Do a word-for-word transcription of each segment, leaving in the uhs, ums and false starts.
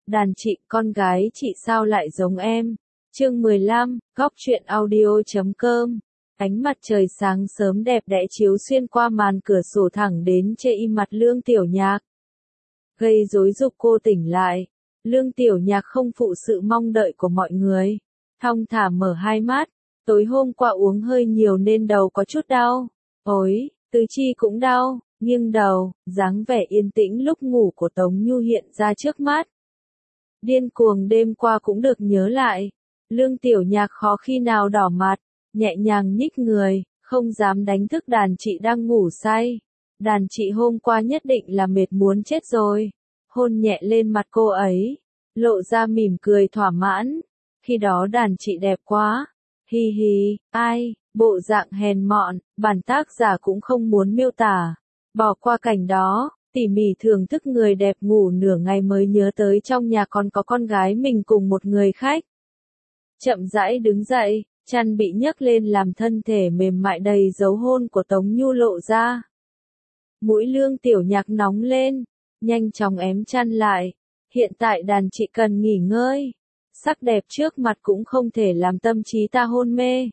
Đàn chị, con gái chị sao lại giống em? Chương mười lăm, góc truyện audio chấm com. Ánh mặt trời sáng sớm đẹp đẽ chiếu xuyên qua màn cửa sổ thẳng đến chê y mặt Lương Tiểu Nhạc. Gây rối giục cô tỉnh lại. Lương Tiểu Nhạc không phụ sự mong đợi của mọi người. Thong thả mở hai mắt. Tối hôm qua uống hơi nhiều nên đầu có chút đau. Ôi, tứ chi cũng đau. Nghiêng đầu, dáng vẻ yên tĩnh lúc ngủ của Tống Nhu hiện ra trước mắt. Điên cuồng đêm qua cũng được nhớ lại. Lương Tiểu Nhạc khó khi nào đỏ mặt, nhẹ nhàng nhích người, không dám đánh thức đàn chị đang ngủ say. Đàn chị hôm qua nhất định là mệt muốn chết rồi. Hôn nhẹ lên mặt cô ấy, lộ ra mỉm cười thỏa mãn. Khi đó đàn chị đẹp quá. Hi hi, ai, bộ dạng hèn mọn, bản tác giả cũng không muốn miêu tả. Bỏ qua cảnh đó, tỉ mỉ thưởng thức người đẹp ngủ nửa ngày mới nhớ tới trong nhà còn có con gái mình cùng một người khách. Chậm rãi đứng dậy, chăn bị nhấc lên làm thân thể mềm mại đầy dấu hôn của Tống Nhu lộ ra. Mũi Lương Tiểu Nhạc nóng lên, nhanh chóng ém chăn lại. Hiện tại đàn chị cần nghỉ ngơi. Sắc đẹp trước mặt cũng không thể làm tâm trí ta hôn mê.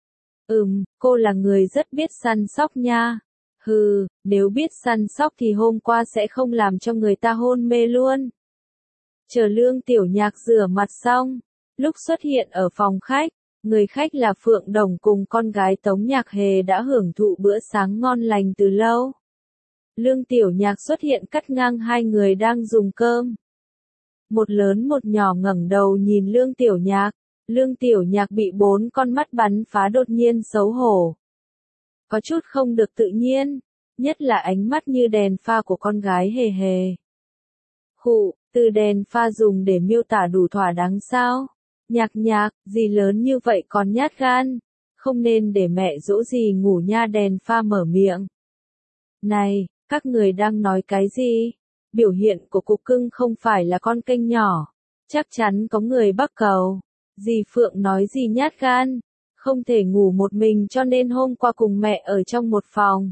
Ừm, cô là người rất biết săn sóc nha. Hừ, nếu biết săn sóc thì hôm qua sẽ không làm cho người ta hôn mê luôn. Chờ Lương Tiểu Nhạc rửa mặt xong, lúc xuất hiện ở phòng khách, người khách là Phượng Đồng cùng con gái Tống Nhạc Hề đã hưởng thụ bữa sáng ngon lành từ lâu. Lương Tiểu Nhạc xuất hiện cắt ngang hai người đang dùng cơm. Một lớn một nhỏ ngẩng đầu nhìn Lương Tiểu Nhạc, Lương Tiểu Nhạc bị bốn con mắt bắn phá đột nhiên xấu hổ. Có chút không được tự nhiên, nhất là ánh mắt như đèn pha của con gái Hề Hề. Khụ, từ đèn pha dùng để miêu tả đủ thỏa đáng sao? Nhạc Nhạc, gì lớn như vậy còn nhát gan, không nên để mẹ dỗ gì ngủ nha. Đèn pha mở miệng. Này, các người đang nói cái gì? Biểu hiện của cục cưng không phải là con kênh nhỏ, chắc chắn có người bắc cầu. Dì Phượng nói gì nhát gan, không thể ngủ một mình cho nên hôm qua cùng mẹ ở trong một phòng.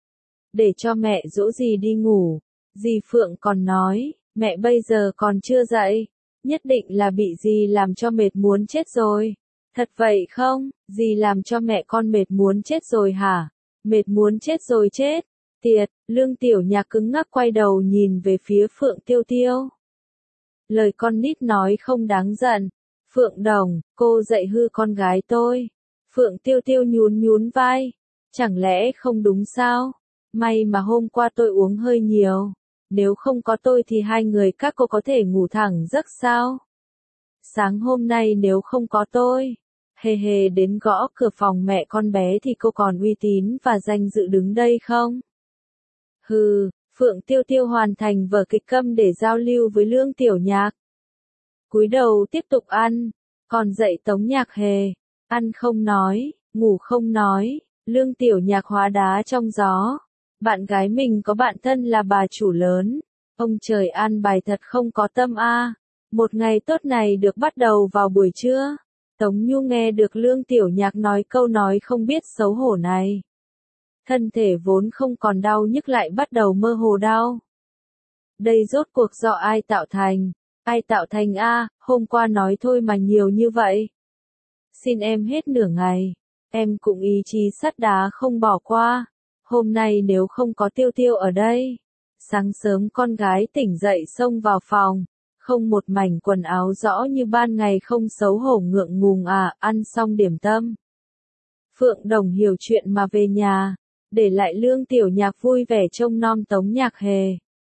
Để cho mẹ dỗ dì đi ngủ. Dì Phượng còn nói, mẹ bây giờ còn chưa dậy, nhất định là bị dì làm cho mệt muốn chết rồi. Thật vậy không? Dì làm cho mẹ con mệt muốn chết rồi hả? Mệt muốn chết rồi chết. Tiệt, Lương Tiểu Nhạc cứng ngắc quay đầu nhìn về phía Phượng Tiêu Tiêu. Lời con nít nói không đáng giận. Phượng Đồng, cô dạy hư con gái tôi. Phượng Tiêu Tiêu nhún nhún vai. Chẳng lẽ không đúng sao? May mà hôm qua tôi uống hơi nhiều. Nếu không có tôi thì hai người các cô có thể ngủ thẳng giấc sao? Sáng hôm nay nếu không có tôi, Hề Hề đến gõ cửa phòng mẹ con bé thì cô còn uy tín và danh dự đứng đây không? Hừ, Phượng Tiêu Tiêu hoàn thành vở kịch câm để giao lưu với Lương Tiểu Nhạc. Cúi đầu tiếp tục ăn, còn dạy Tống Nhạc Hề, ăn không nói, ngủ không nói. Lương Tiểu Nhạc hóa đá trong gió. Bạn gái mình có bạn thân là bà chủ lớn. Ông trời an bài thật không có tâm a. À. Một ngày tốt này được bắt đầu vào buổi trưa. Tống Nhu nghe được Lương Tiểu Nhạc nói câu nói không biết xấu hổ này. Thân thể vốn không còn đau nhức lại bắt đầu mơ hồ đau. Đây rốt cuộc do ai tạo thành? Ai tạo thành a? À, hôm qua nói thôi mà nhiều như vậy. Xin em hết nửa ngày. Em cũng ý chí sắt đá không bỏ qua. Hôm nay nếu không có Tiêu Tiêu ở đây. Sáng sớm con gái tỉnh dậy xông vào phòng. Không một mảnh quần áo rõ như ban ngày không xấu hổ ngượng ngùng à, ăn xong điểm tâm. Phượng Đồng hiểu chuyện mà về nhà. Để lại Lương Tiểu Nhạc vui vẻ trông nom Tống Nhạc Hề.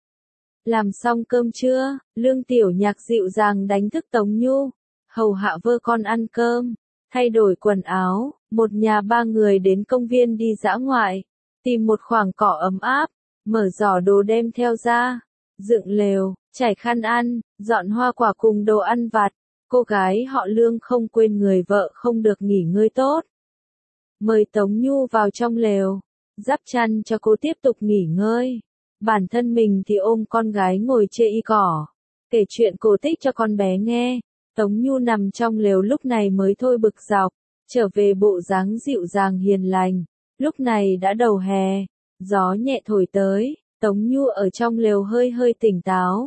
Làm xong cơm trưa, Lương Tiểu Nhạc dịu dàng đánh thức Tống Nhu. Hầu hạ vơ con ăn cơm. Thay đổi quần áo, một nhà ba người đến công viên đi dã ngoại. Tìm một khoảng cỏ ấm áp, mở giỏ đồ đem theo ra. Dựng lều, trải khăn ăn, dọn hoa quả cùng đồ ăn vặt. Cô gái họ Lương không quên người vợ không được nghỉ ngơi tốt. Mời Tống Nhu vào trong lều, đắp chăn cho cô tiếp tục nghỉ ngơi. Bản thân mình thì ôm con gái ngồi chê y cỏ, kể chuyện cổ tích cho con bé nghe. Tống Nhu nằm trong lều lúc này mới thôi bực dọc, trở về bộ dáng dịu dàng hiền lành. Lúc này đã đầu hè, gió nhẹ thổi tới, Tống Nhu ở trong lều hơi hơi tỉnh táo.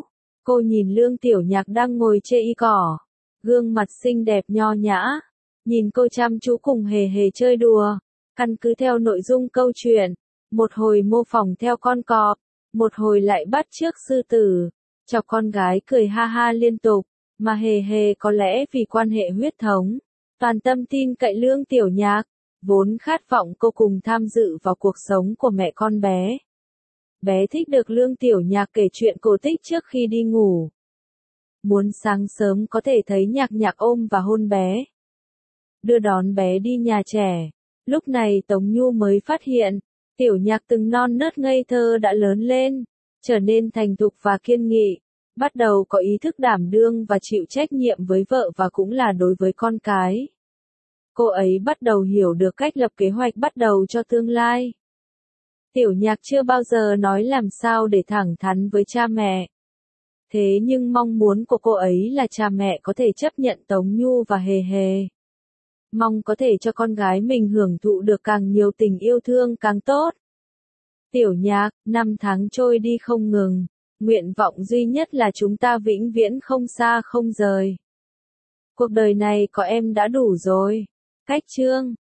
Cô nhìn Lương Tiểu Nhạc đang ngồi chê y cỏ, gương mặt xinh đẹp nho nhã, nhìn cô chăm chú cùng hề hề chơi đùa, căn cứ theo nội dung câu chuyện, một hồi mô phỏng theo con cọp, một hồi lại bắt chước sư tử, chọc con gái cười ha ha liên tục, mà hề hề có lẽ vì quan hệ huyết thống, toàn tâm tin cậy Lương Tiểu Nhạc, vốn khát vọng cô cùng tham dự vào cuộc sống của mẹ con bé. Bé thích được Lương Tiểu Nhạc kể chuyện cổ tích trước khi đi ngủ. Muốn sáng sớm có thể thấy Nhạc Nhạc ôm và hôn bé. Đưa đón bé đi nhà trẻ. Lúc này Tống Nhu mới phát hiện, Tiểu Nhạc từng non nớt ngây thơ đã lớn lên, trở nên thành thục và kiên nghị, bắt đầu có ý thức đảm đương và chịu trách nhiệm với vợ và cũng là đối với con cái. Cô ấy bắt đầu hiểu được cách lập kế hoạch bắt đầu cho tương lai. Tiểu Nhạc chưa bao giờ nói làm sao để thẳng thắn với cha mẹ. Thế nhưng mong muốn của cô ấy là cha mẹ có thể chấp nhận Tống Nhu và Hề Hề. Mong có thể cho con gái mình hưởng thụ được càng nhiều tình yêu thương càng tốt. Tiểu Nhạc, năm tháng trôi đi không ngừng, nguyện vọng duy nhất là chúng ta vĩnh viễn không xa không rời. Cuộc đời này có em đã đủ rồi. Cách chương